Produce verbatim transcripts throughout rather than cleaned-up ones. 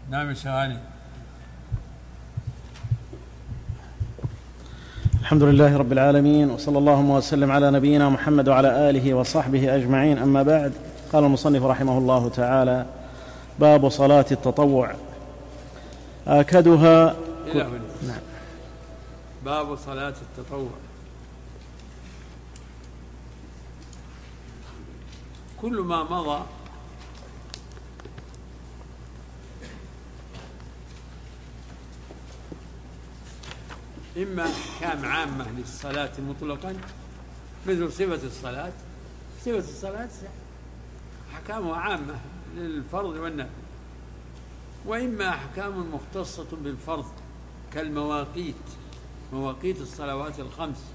نعم يا شغالي. الحمد لله رب العالمين، وصلى اللهم وسلم على نبينا محمد وعلى آله وصحبه أجمعين. أما بعد، قال المصنف رحمه الله تعالى: باب صلاة التطوع. آكدها إلى هنا. نعم. باب صلاة التطوع. كل ما مضى إما أحكام عامة للصلاة مطلقا مثل صفة الصلاة، صفة الصلاة أحكامها عامة للفرض والنفل، وإما أحكام مختصة بالفرض كالمواقيت، مواقيت الصلوات الخمس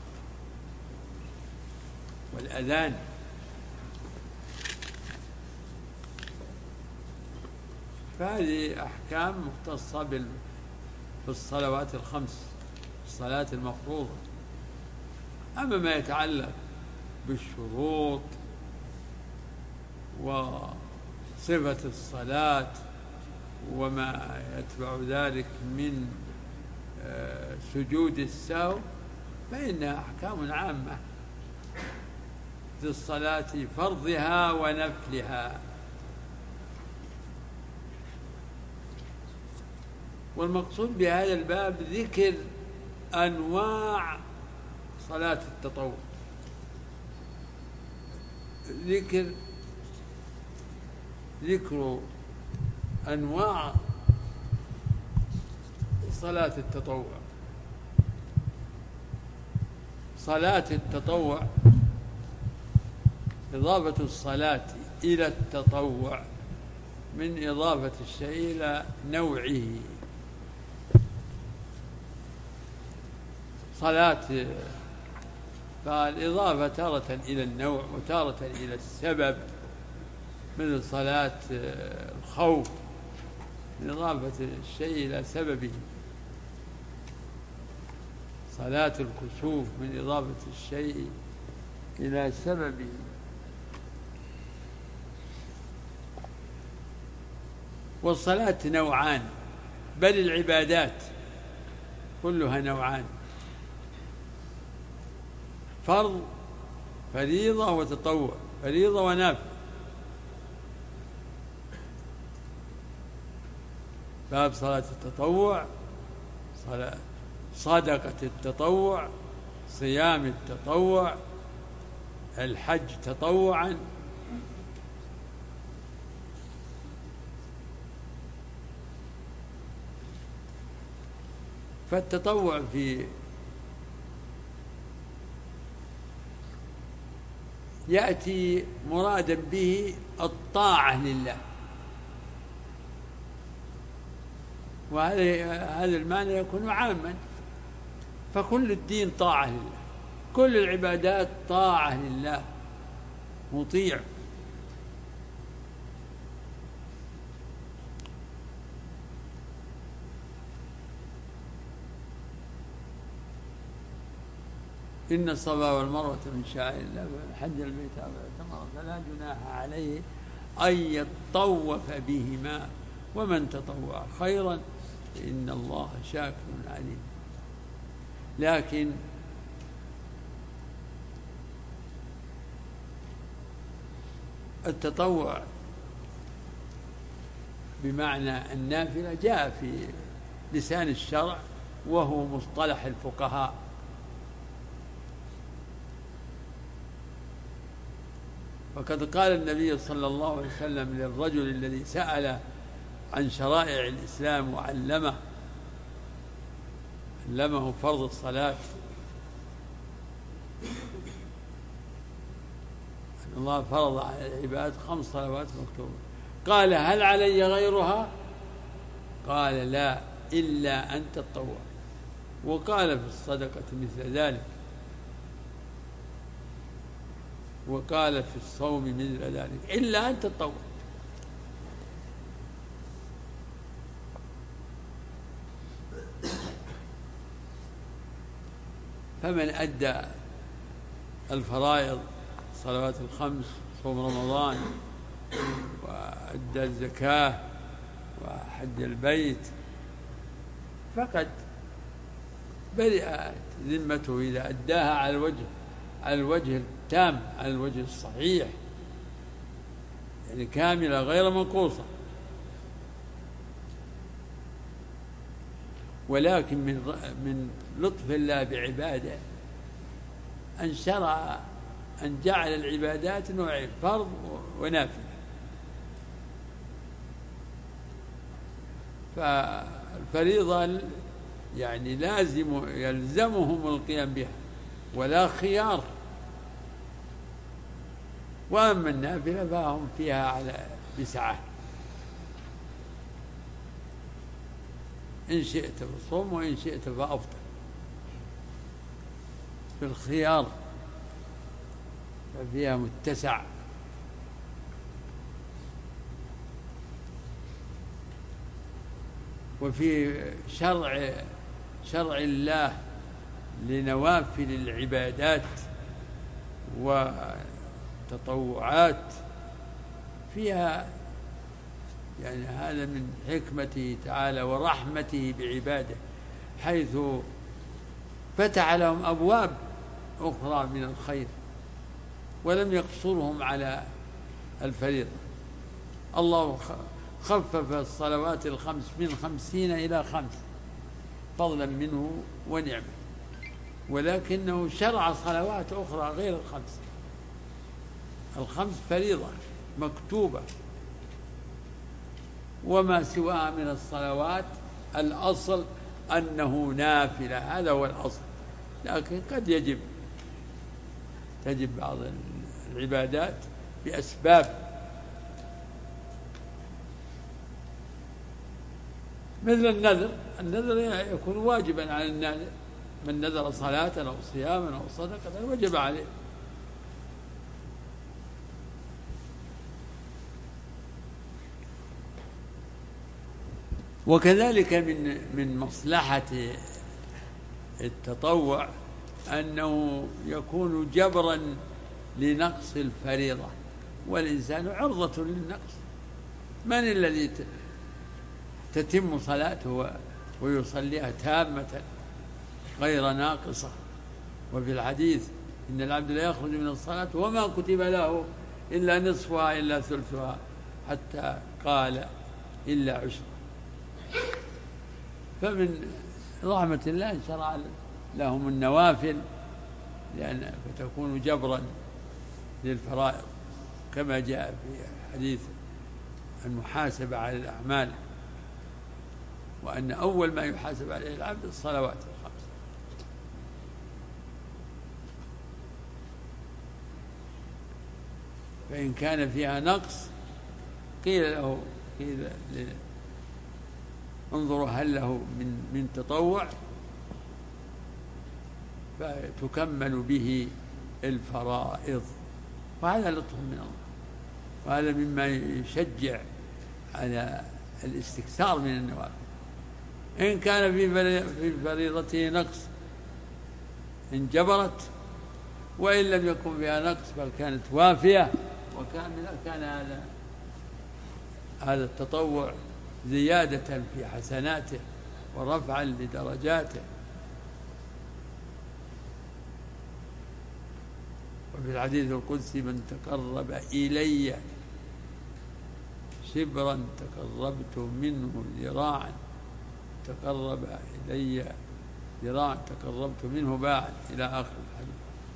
والأذان، فهذه أحكام مختصة بالصلوات الخمس، الصلاة المفروضة. أما ما يتعلق بالشروط وصفة الصلاة وما يتبع ذلك من سجود السهو فإنها أحكام عامة للصلاة فرضها ونفلها. والمقصود بهذا الباب ذكر أنواع صلاة التطوع، ذكر ذكر أنواع صلاة التطوع. صلاة التطوع إضافة الصلاة إلى التطوع من إضافة الشيء إلى نوعه. صلاة فالإضافة تارة إلى النوع وتارة إلى السبب، مثل صلاة الخوف من إضافة الشيء إلى سببه، صلاة الكسوف من إضافة الشيء إلى سببه. والصلاة نوعان، بل العبادات كلها نوعان: فرض، فريضة وتطوع، فريضة ونافل. باب صلاة التطوع: صلاة صدقة التطوع، صيام التطوع، الحج تطوعا. فالتطوع في يأتي مرادا به الطاعة لله، وهذا المعنى يكون عاما، فكل الدين طاعة لله، كل العبادات طاعة لله، مطيع. إن الصفا والمروة من شعائر الله، فمن حج البيت أو اعتمر فلا جناح عليه أن يطوف بهما، ومن تطوع خيرا فإن الله شاكر عليم. لكن التطوع بمعنى النافلة جاء في لسان الشرع وهو مصطلح الفقهاء، وقد قال النبي صلى الله عليه وسلم للرجل الذي سأل عن شرائع الإسلام وعلمه علمه فرض الصلاة: أن الله فرض على العباد خمس صلوات مكتوبة. قال: هل علي غيرها؟ قال: لا، إلا أن تطوع. وقال في الصدقة مثل ذلك، وقال في الصوم مثل ذلك، إلا أن تطوع. فمن أدى الفرائض الصلوات الخمس، صوم رمضان، وأدى الزكاة، حج البيت فقد برئت ذمته إذا أداها على الوجه على الوجه التام، على الوجه الصحيح، يعني كاملة غير منقوصة. ولكن من من لطف الله بعباده أن شرع أن جعل العبادات نوعين، فرض ونافلة. فالفريضة يعني لازم يلزمهم القيام بها ولا خيار، وأما النافلة فهم فيها على بسعة، إن شئت فصوم وإن شئت فأفطر، في الخيار ففيها متسع. وفي شرع شرع الله لنوافل العبادات وتطوعات فيها، يعني هذا من حكمته تعالى ورحمته بعباده، حيث فتح لهم أبواب أخرى من الخير ولم يقصرهم على الفريضة. الله خفف الصلوات الخمس من خمسين إلى خمس فضلا منه ونعمة، ولكنه شرع صلوات أخرى غير الخمس. الخمس فريضة مكتوبة، وما سواها من الصلوات الأصل أنه نافلة، هذا هو الأصل، لكن قد يجب تجب بعض العبادات بأسباب، مثل النذر. النذر يكون واجبا على الناذر، من نذر صلاة أو صياما أو صدقة وجب عليه. وكذلك من من مصلحة التطوع أنه يكون جبرا لنقص الفريضة، والإنسان عرضة للنقص. من الذي تتم صلاته ويصليها تامة غير ناقصة؟ وفي الحديث إن العبد لا يخرج من الصلاة وما كتب له إلا نصفها إلا ثلثها، حتى قال إلا عشرة. فمن رحمة الله أن شرع لهم النوافل، لأن فتكون جبرا للفرائض، كما جاء في حديث المحاسبة على الأعمال، وأن أول ما يحاسب عليه العبد الصلوات الخمس. فإن كان فيها نقص قيل له قيل انظروا هل له من من تطوع فتكمل به الفرائض، وهذا لطف من الله، وهذا مما يشجع على الاستكثار من النوافل. إن كان في فريضته نقص انجبرت، وإن لم يكن فيها نقص بل كانت وافية وكاملة، كان هذا هذا التطوع زيادة في حسناته ورفعا لدرجاته. وفي الحديث القدسي من تقرب إلي شبرا تقربت منه ذراعا، تقرب إلي ذراعا تقربت منه باعا، إلى آخر الحديث.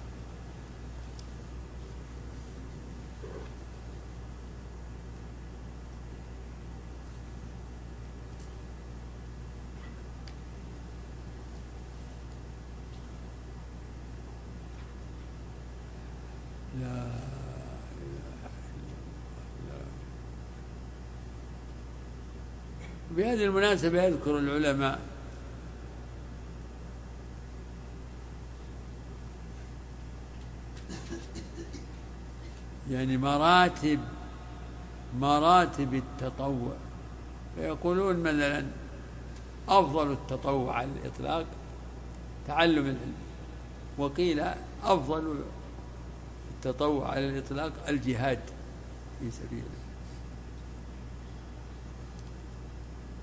لا إله إلا الله. بهذه المناسبة يذكر العلماء يعني مراتب مراتب التطوع، فيقولون مثلا أفضل التطوع على الإطلاق تعلم العلم، وقيل أفضل التطوع على الإطلاق الجهاد في سبيل الله.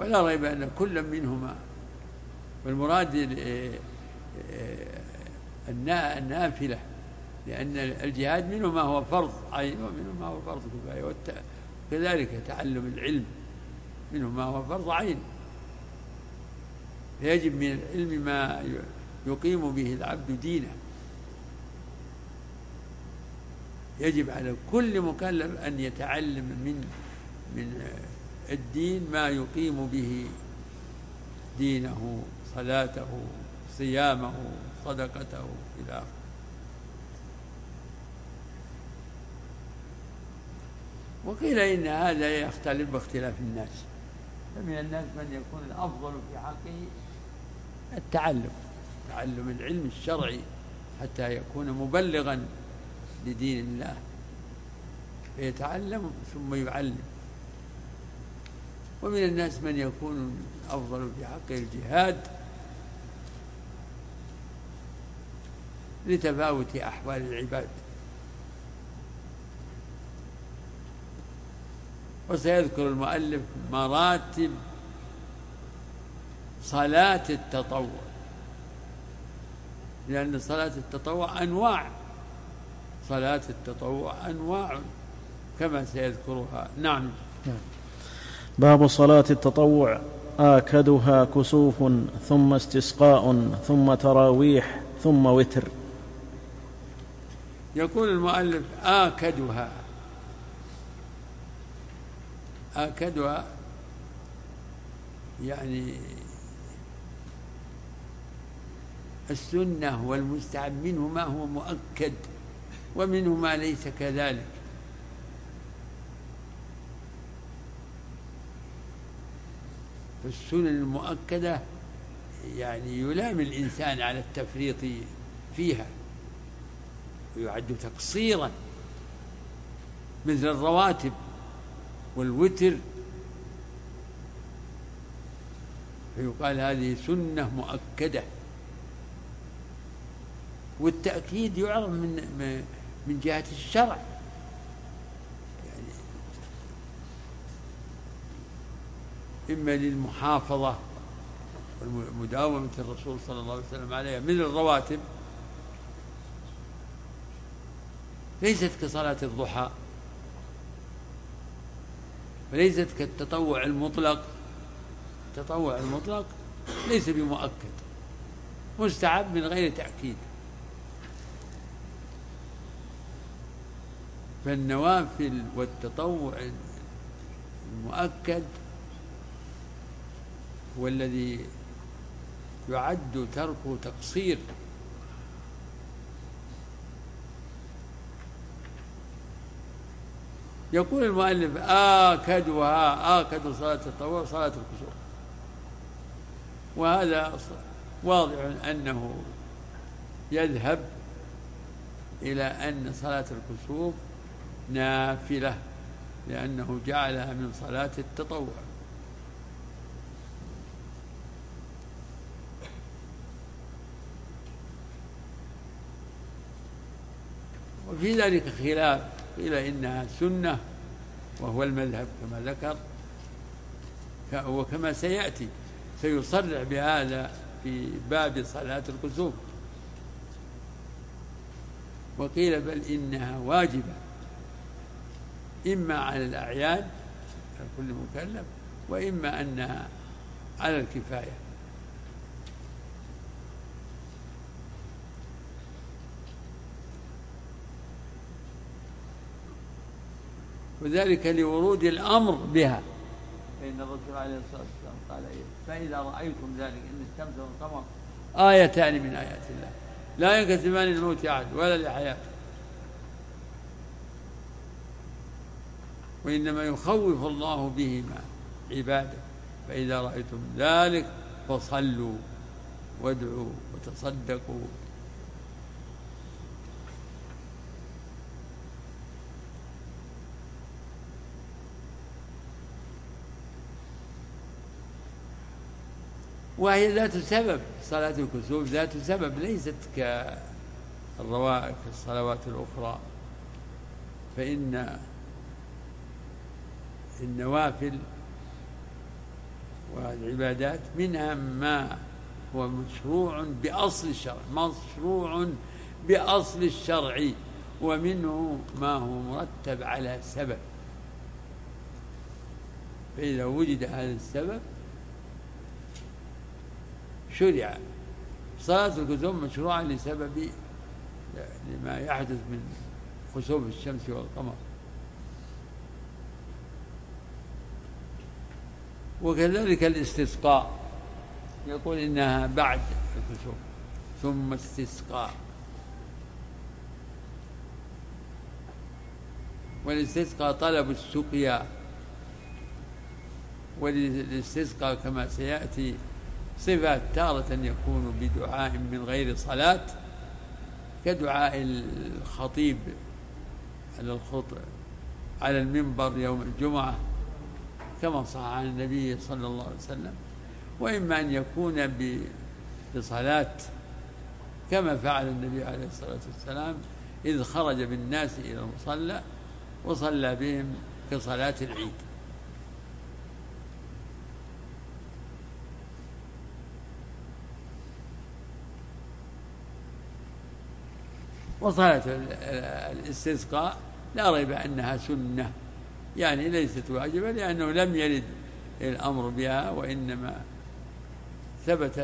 ولا ريب أن كل منهما، والمراد النافلة، لأن الجهاد منه ما هو فرض عين ومنه ما هو فرض كفاية، وكذلك تعلم العلم منه ما هو فرض عين. يجب من العلم ما يقيم به العبد دينه، يجب على كل مكلف أن يتعلم من من الدين ما يقيم به دينه، صلاته، صيامه، صدقته إلى آخره. وقيل إن هذا يختلف باختلاف الناس، فمن الناس من يكون الأفضل في حقه التعلم، تعلم العلم الشرعي حتى يكون مبلغا لدين الله، فيتعلم ثم يعلم. ومن الناس من يكون أفضل في حقه الجهاد لتفاوت أحوال العباد. وسيذكر المؤلف مراتب صلاة التطوع، لأن صلاة التطوع أنواع، صلاة التطوع أنواع كما سيذكرها. نعم. باب صلاة التطوع: آكدها كسوف، ثم استسقاء، ثم تراويح، ثم وتر. يقول المؤلف: آكدها. آكدها يعني السنة والمستحب، منه ما هو مؤكد ومنه ما ليس كذلك. فالسنن المؤكدة يعني يلام الإنسان على التفريط فيها ويعد تقصيرا، مثل الرواتب والوتر، فيقال هذه سنة مؤكدة. والتأكيد يعرف من من جهة الشرع، يعني إما للمحافظة ومداومة الرسول صلى الله عليه وسلم عليها، من الرواتب ليست كصلاة الضحى، وليست كالتطوع المطلق. التطوع المطلق ليس بمؤكد، مستحب من غير تأكيد. فالنوافل والتطوع المؤكد هو الذي يعد تركه تقصير. يقول المؤلف: آكدها، آكد صلاة التطوع صلاة الكسوف. وهذا واضح أنه يذهب إلى أن صلاة الكسوف نافلة، لأنه جعلها من صلاة التطوع. وفي ذلك خلاف، قيل إنها سنة وهو المذهب كما ذكر، وكما سيأتي سيصرح بهذا في باب صلاة الكسوف. وقيل بل إنها واجبة، إما على الأعيان على كل مكلف، وإما أنها على الكفاية. وذلك لورود الأمر بها، فإن الرسول عليه الصلاة والسلام قال: فإذا رأيتم ذلك إن الشمس والقمر آيتان من آيات الله لا ينقسمان للموت أحد ولا لحياته، وإنما يخوف الله بهما عباده، فإذا رأيتم ذلك فصلوا وادعوا وتصدقوا. وهي ذات سبب، صلاة الكسوف ذات سبب، ليست كالرواتب الصلوات الأخرى. فإن النوافل والعبادات منها ما هو مشروع بأصل الشرع مشروع بأصل الشرع ومنه ما هو مرتب على سبب، فإذا وجد هذا السبب شرع. صلاة الكسوف مشروعة لسبب لما يحدث من خسوف الشمس والقمر، وكذلك الاستسقاء يقول إنها بعد الكسوف ثم استسقاء، والاستسقاء طلب السقيا، والاستسقاء كما سيأتي صفات تارة يكون بدعاء من غير صلاة كدعاء الخطيب على الخطبة على المنبر يوم الجمعة كما صح عن النبي صلى الله عليه وسلم، وإما أن يكون بصلاة كما فعل النبي عليه الصلاة والسلام إذ خرج بالناس إلى المصلى وصلى بهم كصلاة العيد. وصلاة الاستسقاء لا ريب أنها سنة، يعني ليست واجبة لأنه لم يرد الأمر بها، وإنما ثبتت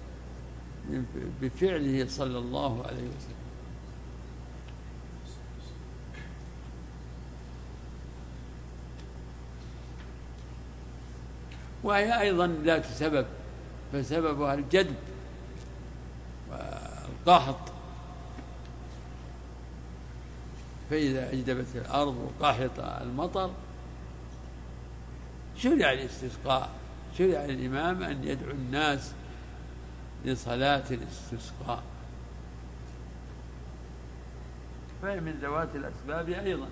بفعله صلى الله عليه وسلم. وهي أيضا ذات سبب، فسببها الجدب والقحط، فإذا أجدبت الأرض وقحط المطر شرع الاستسقاء، شرع الإمام أن يدعو الناس لصلاة الاستسقاء، فهي من ذوات الأسباب أيضا.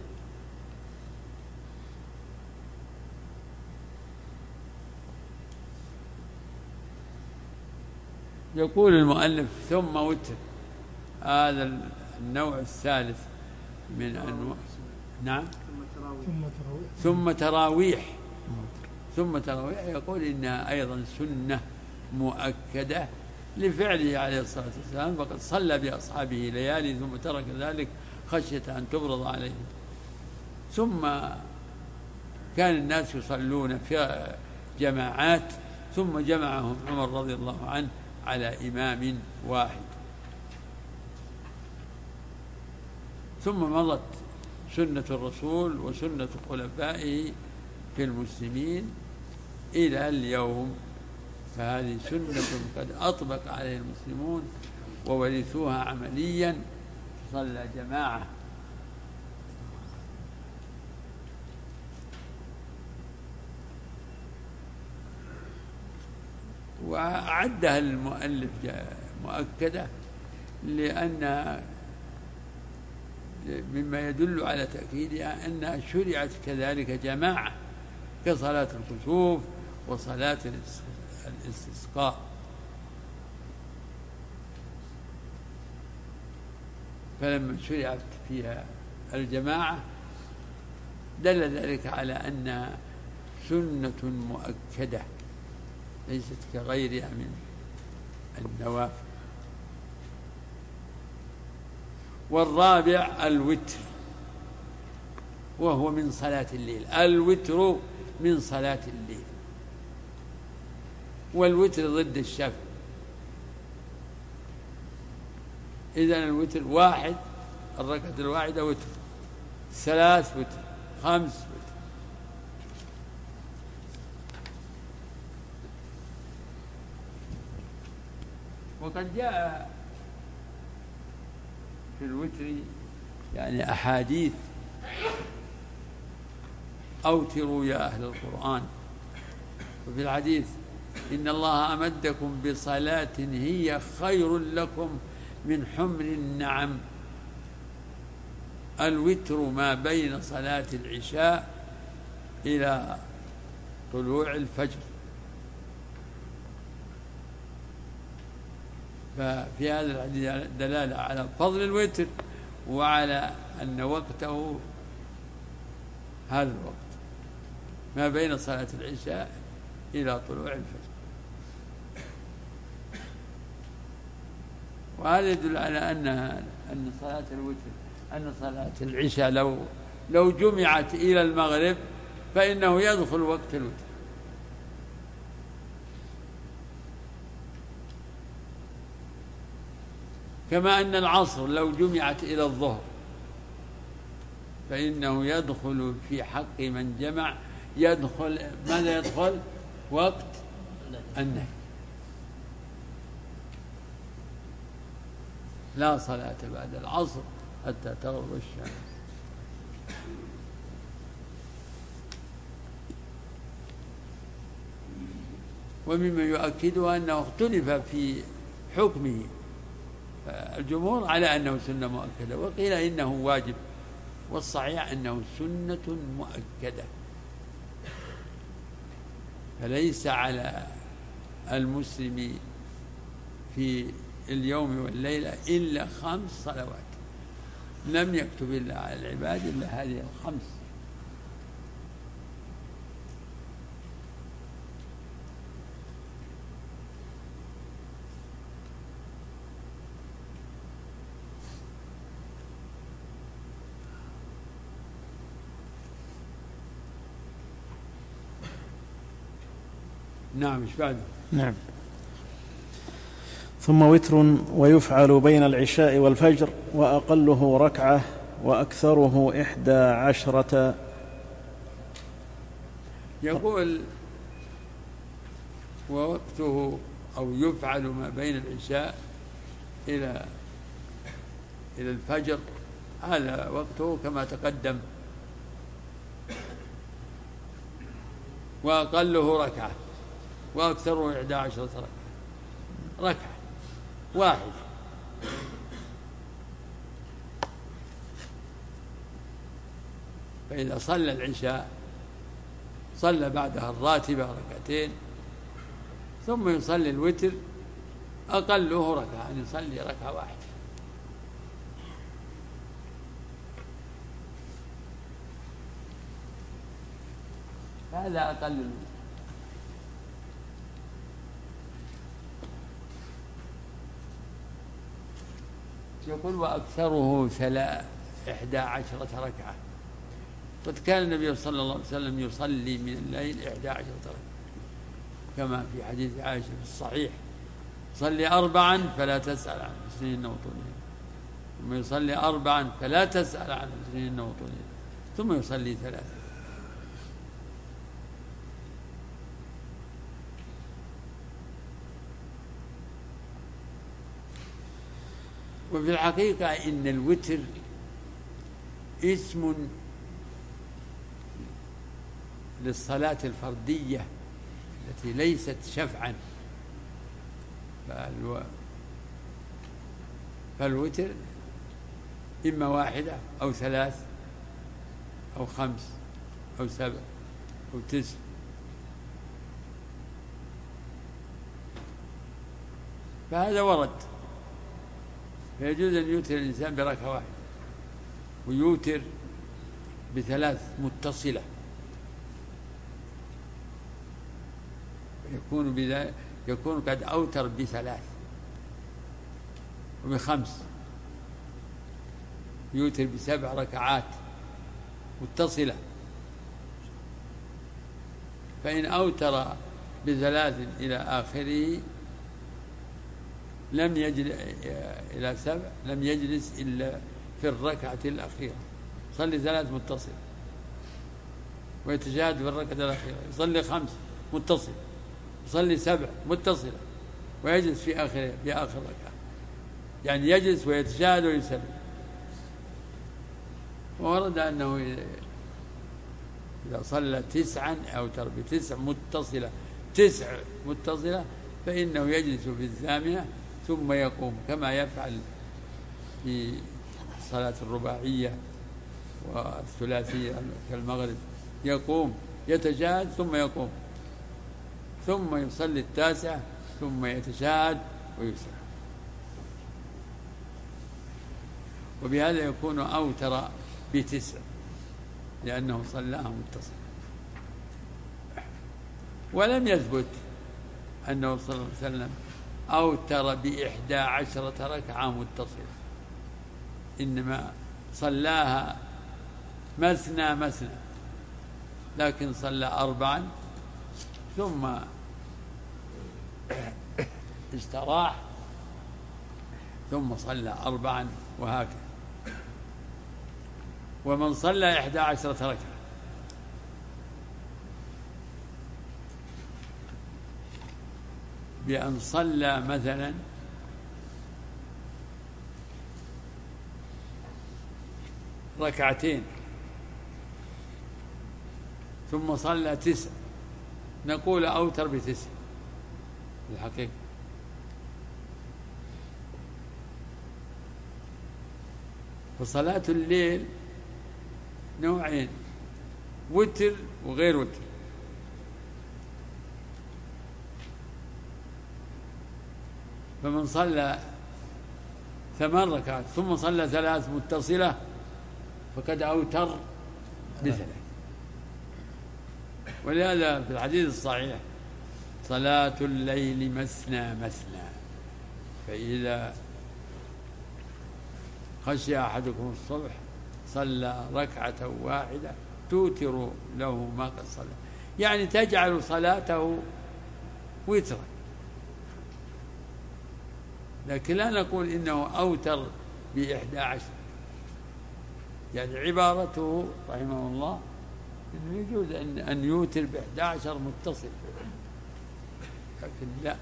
يقول المؤلف ثم وتر، هذا النوع الثالث من أنواع. نعم ثم تراويح ثم تراويح يقول إنها أيضا سنة مؤكدة لفعله عليه الصلاة والسلام، فقد صلى بأصحابه ليالي ثم ترك ذلك خشية أن تفرض عليهم. ثم كان الناس يصلون في جماعات ثم جمعهم عمر رضي الله عنه على إمام واحد، ثم مضت سنة الرسول وسنة خلفائه في المسلمين إلى اليوم، فهذه سنة قد أطبق عليها المسلمون وورثوها عمليا، صلى جماعة. وأعدها المؤلف مؤكدة لأن مما يدل على تأكيدها أنها شرعت كذلك جماعة كصلاة الكسوف وصلاة الاستسقاء. فلما شرعت فيها الجماعة دل ذلك على أنها سنة مؤكدة ليست كغيرها من النوافل. والرابع الوتر، وهو من صلاة الليل، الوتر من صلاة الليل، والوتر ضد الشفع. إذن الوتر واحد، الركعة الواحدة وتر، ثلاث وتر، خمس وتر. وقد جاء في الوتر يعني أحاديث أوتروا يا أهل القرآن، وفي الحديث إن الله أمدكم بصلاة هي خير لكم من حمر النعم. الوتر ما بين صلاة العشاء إلى طلوع الفجر، ففي هذا الحديث دلالة على فضل الوتر وعلى أن وقته هذا الوقت ما بين صلاة العشاء إلى طلوع الفجر. وهذا يدل على أن أن صلاة الوتر أن صلاة العشاء لو لو جمعت إلى المغرب فإنه يدخل وقت الوتر. كما أن العصر لو جمعت إلى الظهر فإنه يدخل في حق من جمع، يدخل ماذا يدخل؟ وقت النهي. لا صلاة بعد العصر حتى تغرب الشمس. ومما يؤكده أنه اختلف في حكمه، الجمهور على أنه سنة مؤكدة، وقيل إنه واجب، والصحيح أنه سنة مؤكدة، فليس على المسلم في اليوم والليلة إلا خمس صلوات، لم يكتب الله على العباد إلا هذه الخمس. نعم. ايش بعد؟ نعم. ثم وتر ويفعل بين العشاء والفجر، وأقله ركعة وأكثره إحدى عشرة. يقول ووقته أو يفعل ما بين العشاء إلى إلى الفجر، هذا وقته كما تقدم، وأقله ركعة وأكثره إحدى عشرة ركعة، ركعة واحدة. فإذا صلى العشاء صلى بعدها الراتبة ركعتين، ثم يصلي الوتر أقله ركعة، أن يصلي ركعة واحدة. هذا أقل الوتر. يقول وأكثره ثلاث إحدى عشرة ركعة. قد كان النبي صلى الله عليه وسلم يصلي من الليل إحدى عشرة ركعة، كما في حديث عائشة في الصحيح: صلي أربعا فلا تسأل عن حسنهن وطولهن، ثم يصلي أربعا فلا تسأل عن حسنهن وطولهن، ثم يصلي ثلاثا. وفي الحقيقة إن الوتر اسم للصلاة الفردية التي ليست شفعا، فالوتر إما واحدة أو ثلاث أو خمس أو سبع أو تسع، فهذا ورد، فيجوز أن يوتر الإنسان بركعة واحدة، ويوتر بثلاث متصلة، يكون بذلك يكون قد أوتر بثلاث، وبخمس، يوتر بسبع ركعات متصلة. فإن أوتر بثلاث إلى آخره لم يجلس إلى سبع لم يجلس إلا في الركعة الأخيرة، يصلي ثلاث متصلة ويتشهد في الركعة الأخيرة، يصلي خمس متصلة، يصلي سبع متصلة ويجلس في آخر في آخر ركعة، يعني يجلس ويتشهد ويسلم. وورد أنه إذا صلى تسعا أوتر بتسع متصلة تسع متصلة فإنه يجلس في الثامنة ثم يقوم، كما يفعل في الصلاة الرباعية والثلاثية كالمغرب، يقوم يتشهد ثم يقوم، ثم يصلي التاسعة ثم يتشهد ويسلم. وبهذا يكون أوتر بتسع لأنه صلاها متصل. ولم يثبت أنه صلى الله عليه وسلم أوتر بإحدى عشرة ركعة متصلة، إنما صلاها مثنى مثنى، لكن صلى أربعا ثم استراح ثم صلى أربعا وهكذا. ومن صلى إحدى عشرة ركعة بأن صلى مثلا ركعتين ثم صلى تسع، نقول أوتر بتسع في الحقيقة. فصلاة الليل نوعين، وتر وغير وتر. فمن صلى ثمان ركعات ثم صلى ثلاث متصلة فقد أوتر بثلاث. ولهذا في الحديث الصحيح صلاة الليل مثنى مثنى، فإذا خشي أحدكم الصبح صلى ركعة واحدة توتر له ما قد صلى، يعني تجعل صلاته وترا. لكن لا نقول إنه أوتر بإحدى عشر، يعني عبارته رحمه الله إنه يجوز أن أن يوتر بإحدى عشر متصل، لكن لا.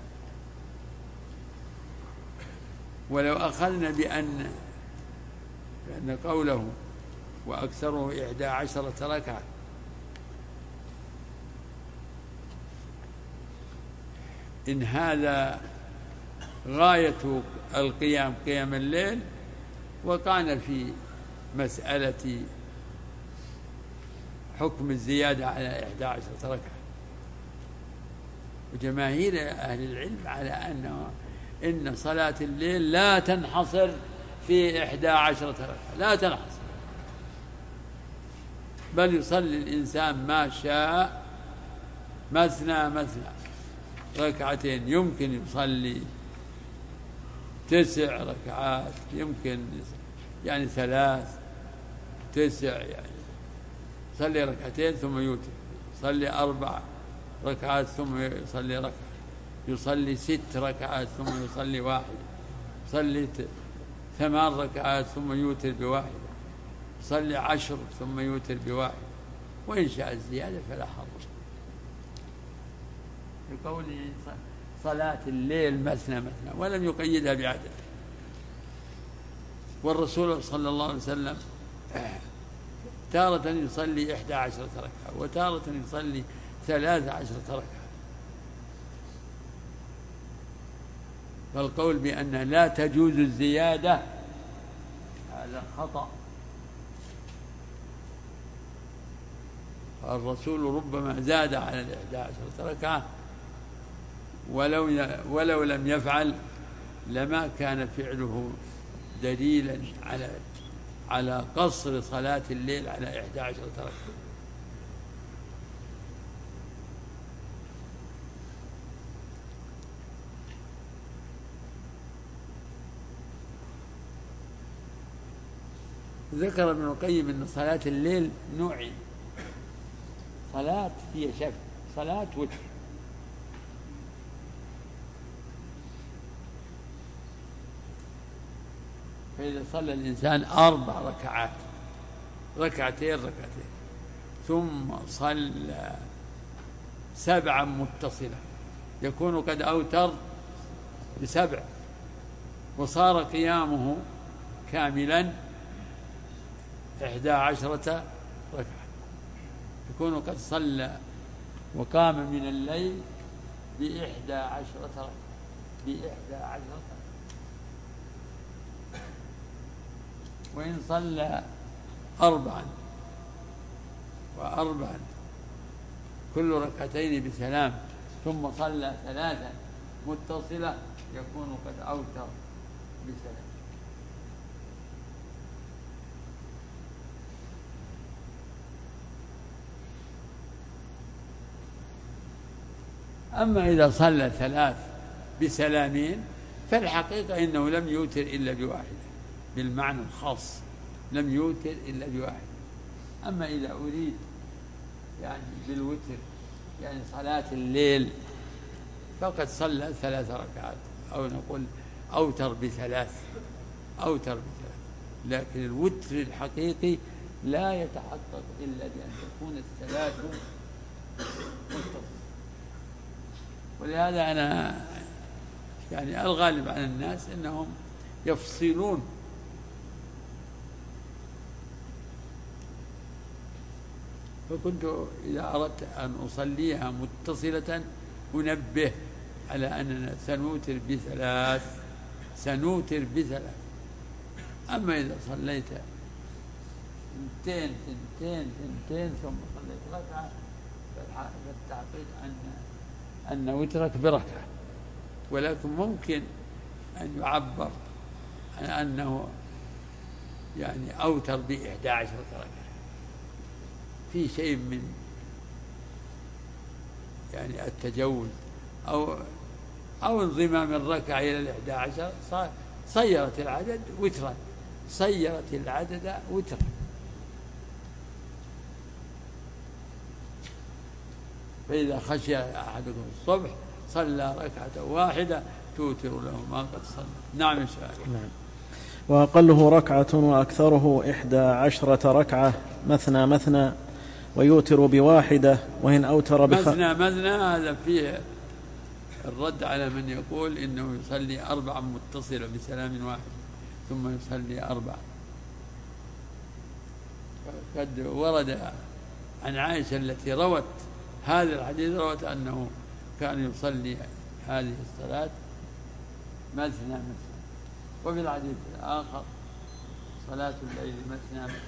ولو أخذنا بأن بأن قوله وأكثره إحدى عشرة ركعة إن هذا غاية القيام قيام الليل، وكان في مسألة حكم الزيادة على إحدى عشرة ركعة، وجماهير أهل العلم على أنه إن صلاة الليل لا تنحصر في إحدى عشرة ركعة، لا تنحصر، بل يصلي الإنسان ما شاء مثنى مثنى ركعتين، يمكن يصلي تسع ركعات، يمكن يعني ثلاث تسع، يعني يصلي ركعتين ثم يوتر، يصلي أربع ركعات ثم يصلي ركعة، يصلي ست ركعات ثم يصلي واحدة، يصلي ثمان ركعات ثم يوتر بواحدة، يصلي عشر ثم يوتر بواحدة، وإن شاء الزيادة فلا حرج. بقوله صلاة الليل مثنى مثنى، ولم يقيدها بعدد. والرسول صلى الله عليه وسلم تارة يصلي إحدى عشرة ركعة وتارة يصلي ثلاث عشرة ركعة. فالقول بأن لا تجوز الزيادة هذا خطأ. الرسول ربما زاد على الإحدى عشرة ركعة، ولو ولو لم يفعل لما كان فعله دليلا على على قصر صلاة الليل على إحدى عشرة ركعة. ذكر ابن القيم أن صلاة الليل نوعين، صلاة هي شفع، صلاة وتر. فإذا صلى الإنسان أربع ركعات، ركعتين ركعتين، ثم صلى سبعا متصلة، يكون قد أوتر بسبع، وصار قيامه كاملا إحدى عشرة ركعة، يكون قد صلى وقام من الليل بإحدى عشرة ركعة، بإحدى عشرة ركعة. وإن صلى أربعا وأربعا كل ركعتين بسلام ثم صلى ثلاثا متصلة يكون قد أوتر بسلام. أما إذا صلى ثلاث بسلامين فالحقيقة إنه لم يوتر إلا بواحدة، بالمعنى الخاص لم يوتر إلا بواحدة. أما إذا أريد يعني بالوتر يعني صلاة الليل فقد صلى ثلاث ركعات، أو نقول أوتر بثلاث أوتر بثلاث لكن الوتر الحقيقي لا يتحقق إلا بأن تكون الثلاث متصلة. ولهذا أنا يعني الغالب على الناس أنهم يفصلون، فكنت إذا أردت أن أصليها متصلة أنبه على أننا سنوتر بثلاث سنوتر بثلاث. أما إذا صليت ثنتين ثنتين ثنتين ثم صليت ركعة فالتحقيق أن أن وترك بركعة. ولكن ممكن أن يعبر عن أنه يعني أوتر بإحدى عشرة ركعة، في شيء من يعني التجوز أو أو انضمام الركعة إلى الإحدى عشر صيرت العدد وترا صيرت العدد وترا. فإذا خشي أحدكم الصبح صلى ركعة واحدة توتر له ما قد صلى. نعم يا شيخ. نعم. وأقله ركعة وأكثره إحدى عشرة ركعة مثنى مثنى ويوتر بواحدة، وإن أوتر بخ... مثنى مثنى هذا فيه الرد على من يقول إنه يصلي أربعا متصلة بسلام واحد ثم يصلي أربعا. قد ورد عن عائشة التي روت هذا الحديث روت أنه كان يصلي هذه الصلاة مثنى مثنى. وفي الحديث الآخر صلاة الليل مثنى مثنى.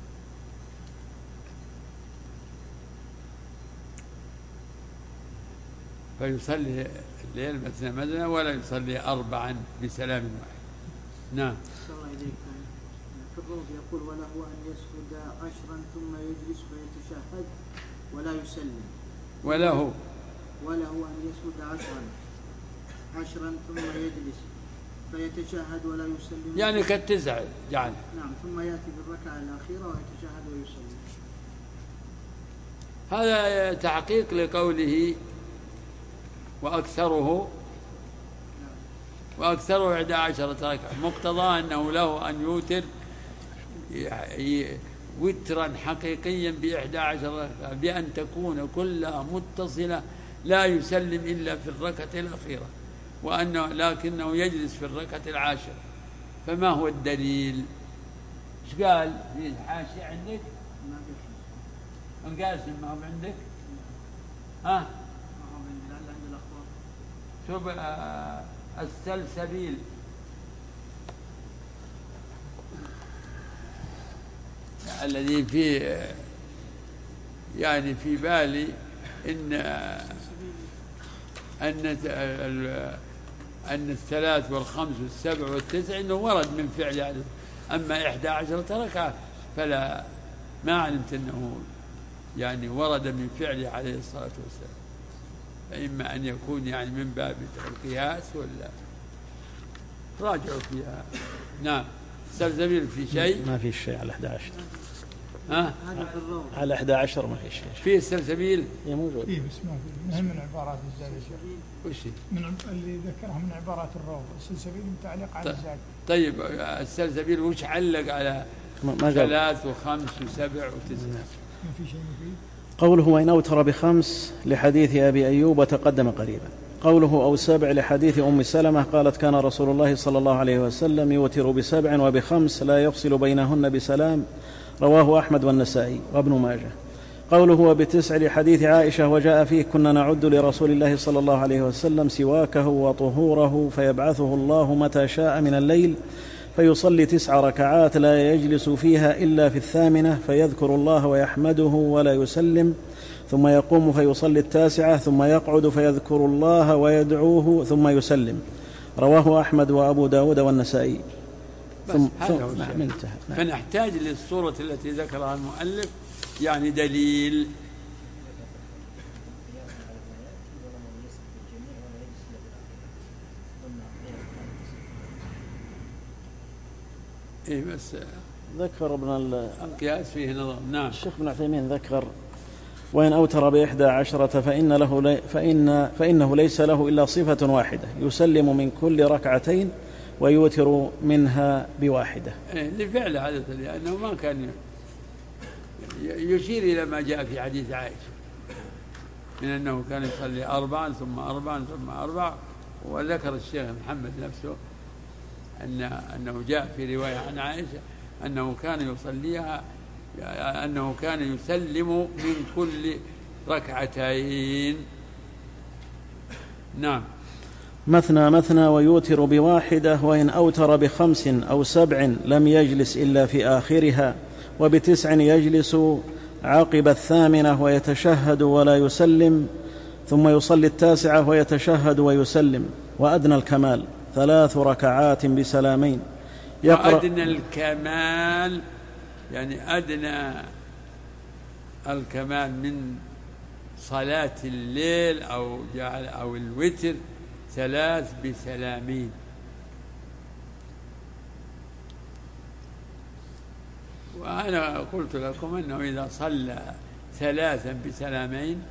فيصلي الليل مثنى مثنى ولا يصلي أربعا بسلام واحد. نعم. في الروض يقول وله أن يسجد عشرا ثم يجلس فيتشهد ولا يسلم. وله وله أن يسجد عشرا عشرا ثم يجلس فيتشهد ولا يسلم، يعني كالتسع جعل. نعم. ثم يأتي بالركعة الأخيرة ويتشهد ويسلم. هذا تحقيق لقوله وأكثره وأكثره إحدى عشرة ركعة، مقتضى أنه له أن يوتر وترا حقيقيا بإحدى عشرة ركعة بأن تكون كلها متصلة لا يسلم إلا في الركعة الأخيرة، وأنه لكنه يجلس في الركعة العاشرة. فما هو الدليل؟ إيش قال في الحاشية عندك؟ القاسم ما هو عندك؟ ها؟ شوف السلسبيل الذي في يعني في بالي إن أن أن الثلاث والخمس والسبع والتسع إنه ورد من فعل يعني. أما إحدى عشرة ركعة فلا ما علمت أنه يعني ورد من فعله عليه الصلاة والسلام، فإما أن يكون يعني من باب القياس ولا راجعوا فيها. نعم. سلسبيل في شيء؟ ما في شيء على إحدى عشر. ها؟ على إحدى عشر ما في شيء. في السلسبيل؟ هي موجود. إيه بس ما في. من من عبارات الزاد الشيخ. وش من اللي ذكرها من عبارات الروض. السلسبيل متعلق على الزاد. طيب السلسبيل وش علق على ثلاث وخمس وسبع وتسع؟ ما في شيء مفيد. قوله وإن أوتر بخمس لحديث أبي أيوب وتقدم قريبا. قوله أو سبع لحديث أم سلمة قالت كان رسول الله صلى الله عليه وسلم يوتر بسبع وبخمس لا يفصل بينهن بسلام، رواه أحمد والنسائي وابن ماجه. قوله وبتسع لحديث عائشة وجاء فيه كنا نعد لرسول الله صلى الله عليه وسلم سواكه وطهوره فيبعثه الله متى شاء من الليل فيصلي تسع ركعات لا يجلس فيها إلا في الثامنة فيذكر الله ويحمده ولا يسلم، ثم يقوم فيصلي التاسعة ثم يقعد فيذكر الله ويدعوه ثم يسلم، رواه أحمد وأبو داود والنسائي. ثم نعم. فنحتاج للصورة التي ذكرها المؤلف يعني دليل. إيه بس ذكر ابن القياس فيه نظر. نعم. الشيخ ابن عثيمين ذكر وإن أوتر بإحدى عشرة فإن له لي فإن فإنه ليس له إلا صفة واحدة يسلم من كل ركعتين ويوتر منها بواحدة. إيه لفعل هذا، لأنه ما كان يشير إلى ما جاء في حديث عائشة من أنه كان يصلي أربعا ثم أربعا ثم أربع. وذكر الشيخ محمد نفسه أن أنه جاء في رواية عن عائشة أنه كان يصليها أنه كان يسلم من كل ركعتين. نعم. مثنى مثنى ويوتر بواحدة، وإن أوتر بخمس أو سبع لم يجلس إلا في آخرها، وبتسع يجلس عقب الثامنة ويتشهد ولا يسلم، ثم يصلي التاسعة ويتشهد ويسلم. وأدنى الكمال ثلاث ركعات بسلامين. وأدنى الكمال يعني أدنى الكمال من صلاة الليل أو جعل أو الوتر ثلاث بسلامين. وأنا قلت لكم أنه إذا صلى ثلاثا بسلامين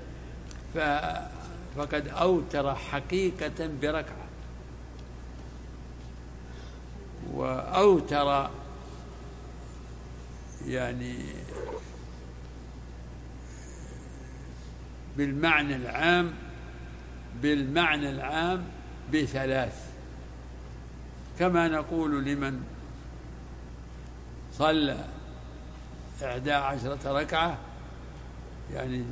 فقد أوتر حقيقة بركعة، وأوتر يعني بالمعنى العام بالمعنى العام بثلاث، كما نقول لمن صلى إحدى عشرة ركعة يعني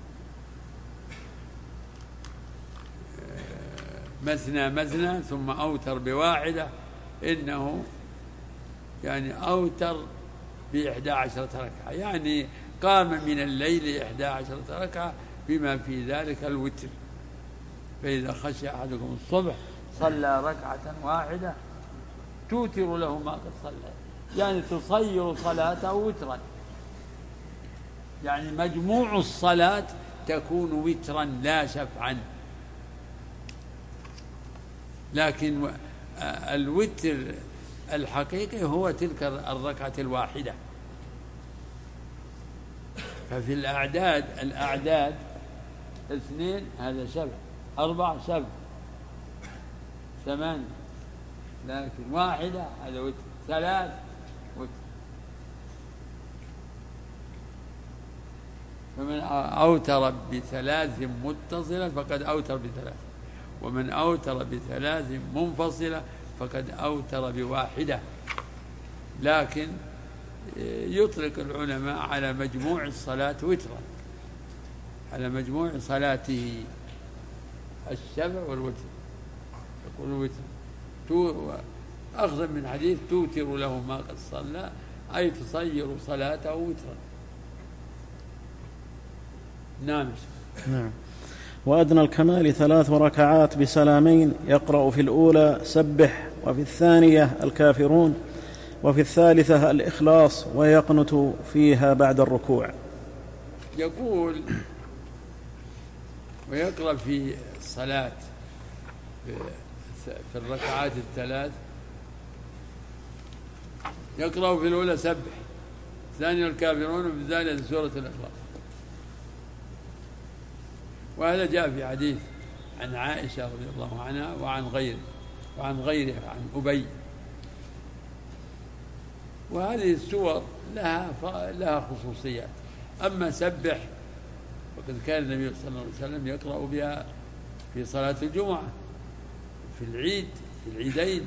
مثنى مثنى ثم أوتر بواحدة، إنه يعني أوتر بإحدى عشرة ركعة، يعني قام من الليل إحدى عشرة ركعة بما في ذلك الوتر. فإذا خشي أحدكم الصبح صلى ركعة واحدة توتر له ما قد صلى، يعني تصير صلاته وترا، يعني مجموع الصلاة تكون وترا لا شفعا. لكن الوتر الحقيقي هو تلك الركعة الواحدة. ففي الأعداد الأعداد اثنين هذا سبع، أربعة سبع، ثمانية، لكن واحدة هذا وتر، ثلاث وتر. فمن أوتر بثلاث متصلة فقد أوتر بثلاث، ومن أوتر بثلاث منفصلة فقد أوتر بواحدة. لكن يطلق العلماء على مجموع الصلاة وترا، على مجموع صلاته السبع والوتر، يقول وتر أخذا من حديث توتر له ما قد صلى، أي تصير صلاته وترا. نعم. نعم. وأدنى الكمال ثلاث ركعات بسلامين، يقرأ في الأولى سبح، وفي الثانية الكافرون، وفي الثالثة الإخلاص، ويقنت فيها بعد الركوع. يقول ويقرأ في الصلاة في الركعات الثلاث، يقرأ في الأولى سبح، الثانية الكافرون، وفي الثالثة سورة الإخلاص. وهذا جاء في حديث عن عائشة رضي الله عنها وعن غيره وعن غيره عن أبي. وهذه السور لها لها خصوصيات. أما سبح وقد كان النبي صلى الله عليه وسلم يقرأ بها في صلاة الجمعة، في العيد، في العيدين،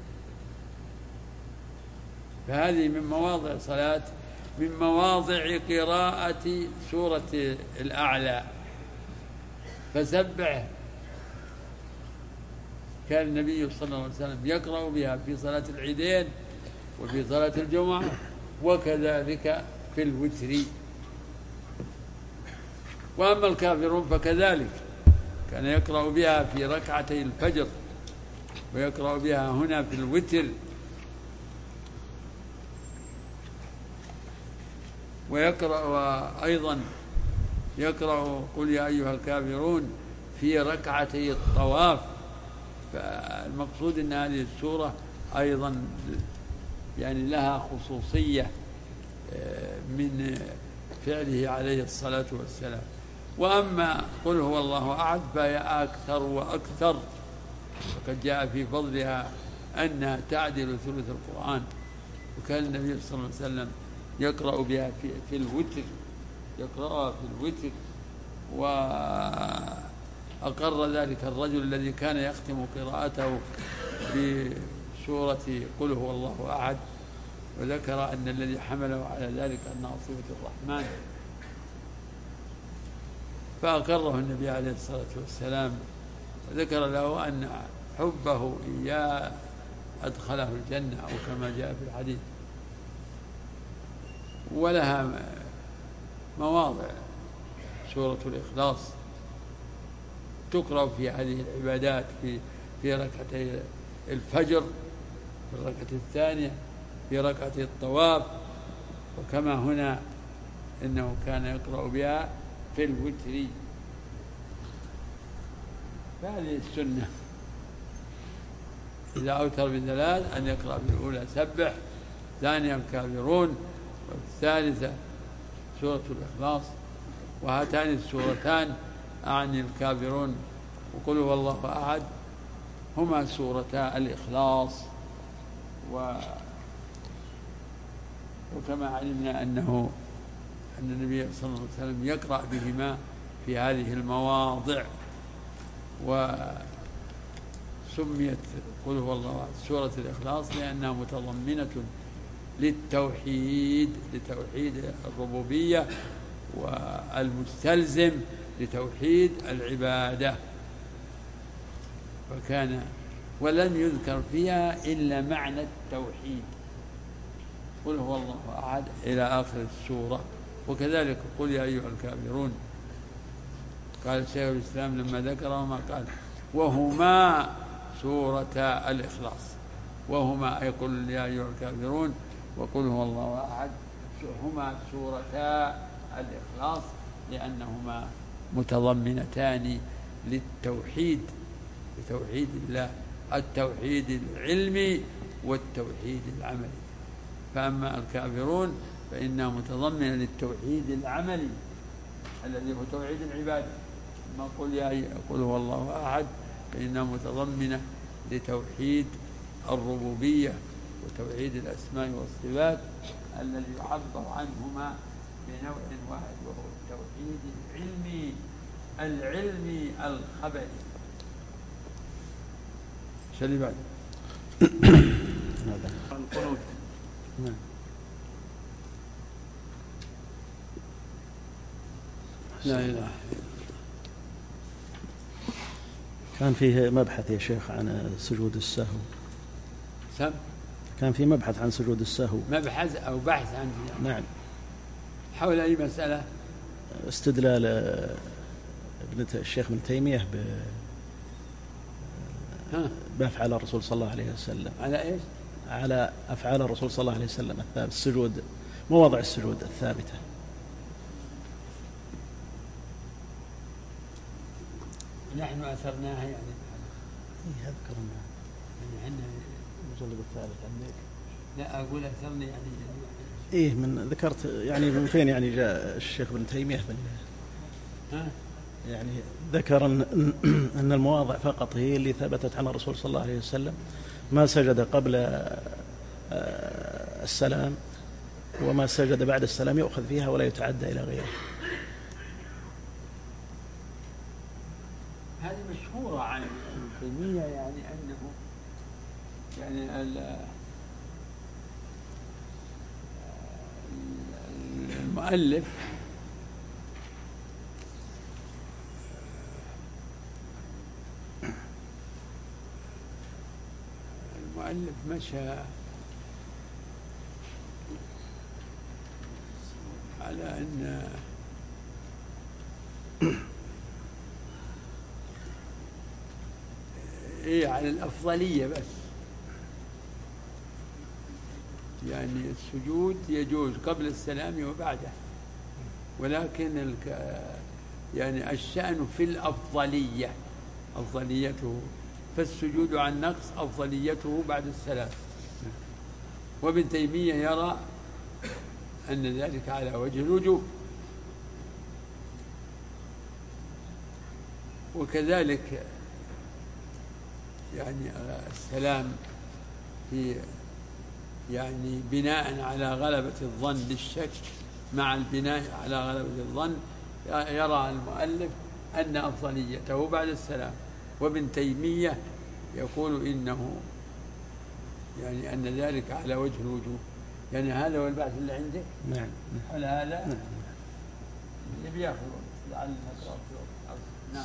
فهذه من مواضع صلاة من مواضع قراءة سورة الأعلى. فسبح كان النبي صلى الله عليه وسلم يقرأ بها في صلاة العيدين وفي صلاة الجمعة، وكذلك في الوتر. وأما الكافرون فكذلك كان يقرأ بها في ركعتي الفجر، ويقرأ بها هنا في الوتر، ويقرأ أيضا يقرأ قل يا أيها الكافرون في ركعتي الطواف. فالمقصود أن هذه السورة أيضا يعني لها خصوصية من فعله عليه الصلاة والسلام. وأما قل هو الله أحد فهي أكثر وأكثر، وقد جاء في فضلها أنها تعدل ثلث القرآن، وكان النبي صلى الله عليه وسلم يقرأ بها في, في الوتر، يقرأها في الوتر. وأقر ذلك الرجل الذي كان يختم قراءته بسورة قل هو الله أحد، وذكر أن الذي حمله على ذلك أنها صفة الرحمن، فأقره النبي عليه الصلاة والسلام، وذكر له أن حبه إياه أدخله الجنة، أو كما جاء في الحديث. ولها مواضع سورة الإخلاص تقرأ في هذه العبادات في في ركعتي الفجر، في الركعة الثانية، في ركعة الطواف، وكما هنا إنه كان يقرأ بها في الوتر. فهذه السنة إذا أوتر بثلاث أن يقرأ بالأولى سبح، ثانيا الكافرون، والثالثة سورة الإخلاص. وهاتان السورتان أعني الكافرون وقل هو الله أحد هما سورتا الإخلاص. و وكما علمنا أنه أن النبي صلى الله عليه وسلم يقرأ بهما في هذه المواضع. وسميت قل هو الله أحد سورة الإخلاص لأنها متضمنة للتوحيد، لتوحيد الربوبية، والمستلزم لتوحيد العبادة. فكان ولم يذكر فيها إلا معنى التوحيد، قل هو الله أحد إلى آخر السورة. وكذلك قل يا أيها الكافرون، قال شيخ الإسلام لما ذكرهما قال وهما سورة الإخلاص، وهما أي قل يا أيها الكافرون وقل هو الله أحد هما سورتا الإخلاص، لأنهما متضمنتان للتوحيد، لتوحيد الله، التوحيد العلمي والتوحيد العملي. فأما الكافرون فإنها متضمنة للتوحيد العملي الذي هو توحيد العبادة. ما قل يا قل هو الله أحد فإنها متضمنة لتوحيد الربوبية وتوحيد الأسماء والصفات الذي يعبر عنهما بنوع واحد، وهو التوحيد العلمي العلمي الخبري. شلي بعد القنوت. نعم. لا إله. كان فيه مبحث يا شيخ عن سجود السهو. سم؟ كان في مبحث عن سجود السهو. مبحث أو بحث عن فيه. نعم. حول أي مسألة؟ استدلال ابن الشيخ ابن تيمية بأفعال الرسول صلى الله عليه وسلم. على إيش؟ على أفعال الرسول صلى الله عليه وسلم الثابت، السجود، مواضع السجود الثابتة. نحن أثرناها يعني. إيه أذكرنا. يعني عندنا المجلد الثالث عندك. لا أقول أثرني يعني. إيه من ذكرت يعني من فين يعني جاء الشيخ ابن تيمية بن ها؟ يعني ذكر أن, أن المواضع فقط هي اللي ثبتت عن الرسول صلى الله عليه وسلم، ما سجد قبل السلام وما سجد بعد السلام يؤخذ فيها ولا يتعدى إلى غيره. هذه مشهورة عن ابن تيمية، يعني أنه يعني المؤلف المؤلف مشى على أن إيه على الأفضلية بس، يعني السجود يجوز قبل السلام وبعده، ولكن الك... يعني الشأن في الأفضلية، أفضليته، فالسجود عن نقص أفضليته بعد السلام. وابن تيمية يرى أن ذلك على وجه الوجوب. وكذلك يعني السلام في يعني بناء على غلبة الظن للشك مع البناء على غلبة الظن يرى المؤلف أن أفضليته بعد السلام. وابن تيمية يقول إنه يعني أن ذلك على وجه الوجوب. يعني هذا هو البحث اللي عندك؟ نعم. هل هذا؟ نعم. اللي بياخذ لعل نقرأ نعم.